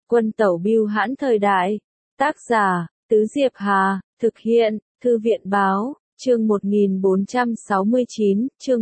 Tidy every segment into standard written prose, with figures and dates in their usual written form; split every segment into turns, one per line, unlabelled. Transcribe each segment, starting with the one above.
Quân tẩu bưu hãn thời đại. Tác giả, Tứ Diệp Hà, thực hiện, Thư viện báo, chương 1469, chương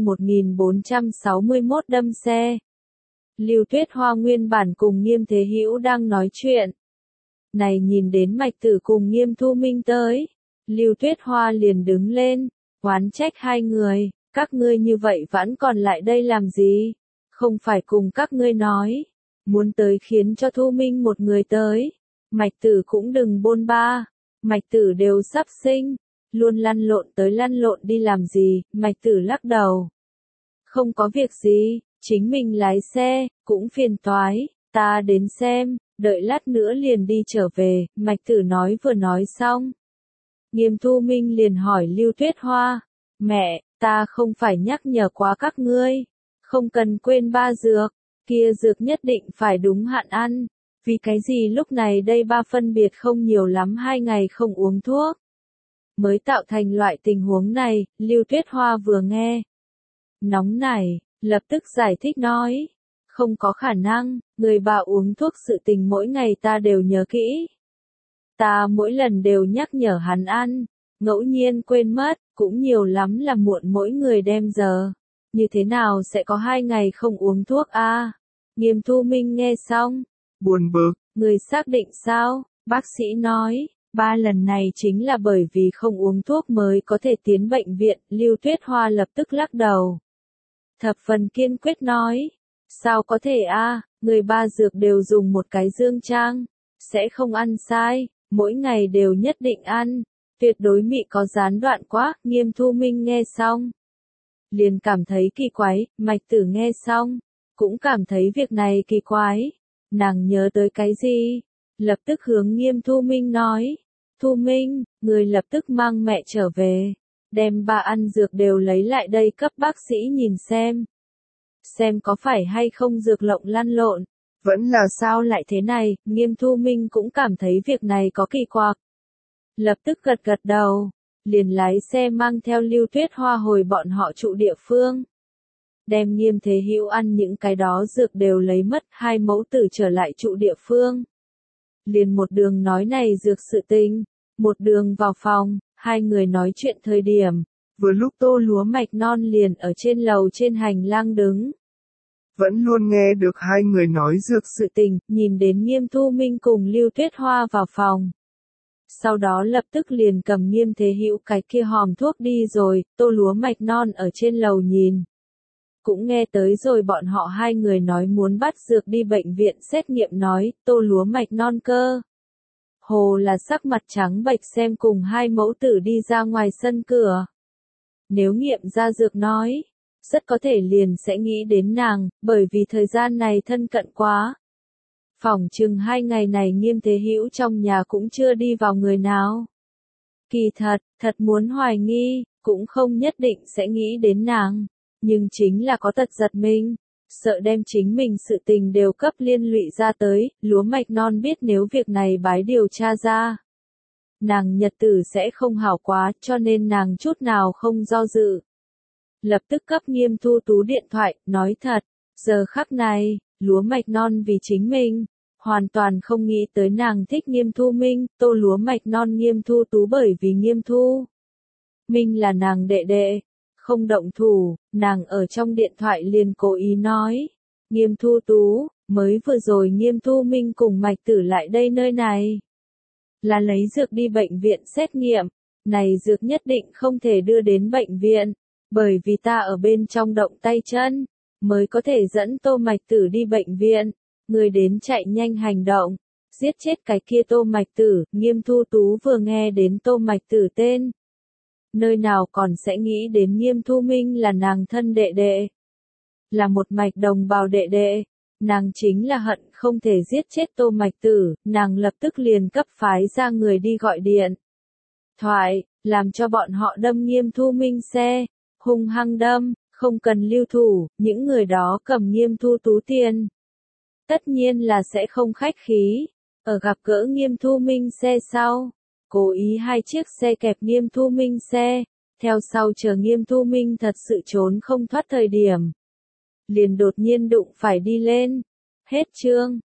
1461 đâm xe. Lưu Tuyết Hoa nguyên bản cùng Nghiêm Thế Hữu đang nói chuyện. Này nhìn đến Mạch Tử cùng Nghiêm Thu Minh tới, Lưu Tuyết Hoa liền đứng lên, oán trách hai người, các ngươi như vậy vẫn còn lại đây làm gì? Không phải cùng các ngươi nói, muốn tới khiến cho Thu Minh một người tới. Mạch Tử cũng đừng bôn ba, Mạch Tử đều sắp sinh, luôn lăn lộn tới lăn lộn đi làm gì? Mạch Tử lắc đầu. Không có việc gì, chính mình lái xe, cũng phiền toái, ta đến xem, đợi lát nữa liền đi trở về, Mạch Tử nói vừa nói xong. Nghiêm Thu Minh liền hỏi Lưu Tuyết Hoa, mẹ, ta không phải nhắc nhở quá các ngươi, không cần quên 3 dược, kia dược nhất định phải đúng hạn ăn, vì cái gì lúc này đây 3 phân biệt không nhiều lắm 2 ngày không uống thuốc. Mới tạo thành loại tình huống này, Lưu Tuyết Hoa vừa nghe. Nóng nảy, lập tức giải thích nói, không có khả năng, người bà uống thuốc sự tình mỗi ngày ta đều nhớ kỹ. Ta mỗi lần đều nhắc nhở hắn ăn, ngẫu nhiên quên mất, cũng nhiều lắm là muộn mỗi người đem giờ. Như thế nào sẽ có 2 ngày không uống thuốc a? Nghiêm Thu Minh nghe xong, buồn bực, người xác định sao? Bác sĩ nói, 3 lần này chính là bởi vì không uống thuốc mới có thể tiến bệnh viện, Lưu Tuyết Hoa lập tức lắc đầu. Thập phần kiên quyết nói, sao có thể a? Người 3 dược đều dùng một cái dương trang, sẽ không ăn sai, mỗi ngày đều nhất định ăn, tuyệt đối mị có gián đoạn quá. Nghiêm Thu Minh nghe xong, liền cảm thấy kỳ quái, Mạch Tử nghe xong, cũng cảm thấy việc này kỳ quái, nàng nhớ tới cái gì, lập tức hướng Nghiêm Thu Minh nói, Thu Minh, người lập tức mang mẹ trở về, đem 3 ăn dược đều lấy lại đây cấp bác sĩ nhìn xem có phải hay không dược lộng lăn lộn, vẫn là sao lại thế này. Nghiêm Thu Minh cũng cảm thấy việc này có kỳ quặc, lập tức gật gật đầu, liền lái xe mang theo Lưu Tuyết Hoa hồi bọn họ trụ địa phương. Đem Nghiêm Thế Hữu ăn những cái đó dược đều lấy mất, 2 mẫu tử trở lại trụ địa phương. Liền một đường nói này dược sự tình, một đường vào phòng, hai người nói chuyện thời điểm, vừa lúc Tô Lúa Mạch Non liền ở trên lầu trên hành lang đứng. Vẫn luôn nghe được hai người nói dược sự tình, nhìn đến Nghiêm Thu Minh cùng Lưu Tuyết Hoa vào phòng. Sau đó lập tức liền cầm Nghiêm Thế Hữu cái kia hòm thuốc đi rồi, Tô Lúa Mạch Non ở trên lầu nhìn. Cũng nghe tới rồi bọn họ hai người nói muốn bắt dược đi bệnh viện xét nghiệm nói, Tô Lúa Mạch Non cơ. Hồ là sắc mặt trắng bệch xem cùng 2 mẫu tử đi ra ngoài sân cửa. Nếu nghiệm ra dược nói, rất có thể liền sẽ nghĩ đến nàng, bởi vì thời gian này thân cận quá. Phỏng chừng 2 ngày này Nghiêm Thế Hữu trong nhà cũng chưa đi vào người nào. Kỳ thật muốn hoài nghi, cũng không nhất định sẽ nghĩ đến nàng, nhưng chính là có tật giật mình, sợ đem chính mình sự tình đều cấp liên lụy ra tới. Lúa Mạch Non biết nếu việc này bái điều tra ra, nàng nhật tử sẽ không hảo quá, cho nên nàng chút nào không do dự. Lập tức cấp Nghiêm Thu Tú điện thoại, nói thật, giờ khắc này, Lúa Mạch Non vì chính mình, hoàn toàn không nghĩ tới nàng thích Nghiêm Thu Minh. Tô Lúa Mạch Non Nghiêm Thu Tú bởi vì Nghiêm Thu Minh là nàng đệ đệ, không động thủ, nàng ở trong điện thoại liền cố ý nói, Nghiêm Thu Tú, mới vừa rồi Nghiêm Thu Minh cùng Mạch Tử lại đây nơi này, là lấy dược đi bệnh viện xét nghiệm, này dược nhất định không thể đưa đến bệnh viện, bởi vì ta ở bên trong động tay chân, mới có thể dẫn Tô Mạch Tử đi bệnh viện, người đến chạy nhanh hành động, giết chết cái kia Tô Mạch Tử. Nghiêm Thu Tú vừa nghe đến Tô Mạch Tử tên, nơi nào còn sẽ nghĩ đến Nghiêm Thu Minh là nàng thân đệ đệ, là một mạch đồng bào đệ đệ, nàng chính là hận không thể giết chết Tô Mạch Tử, nàng lập tức liền cấp phái ra người đi gọi điện thoại, làm cho bọn họ đâm Nghiêm Thu Minh xe, hung hăng đâm, không cần lưu thủ, những người đó cầm Nghiêm Thu Tú tiền. Tất nhiên là sẽ không khách khí, ở gặp gỡ Nghiêm Thu Minh xe sau, cố ý 2 chiếc xe kẹp Nghiêm Thu Minh xe, theo sau chờ Nghiêm Thu Minh thật sự trốn không thoát thời điểm. Liền đột nhiên đụng phải đi lên. Hết chương.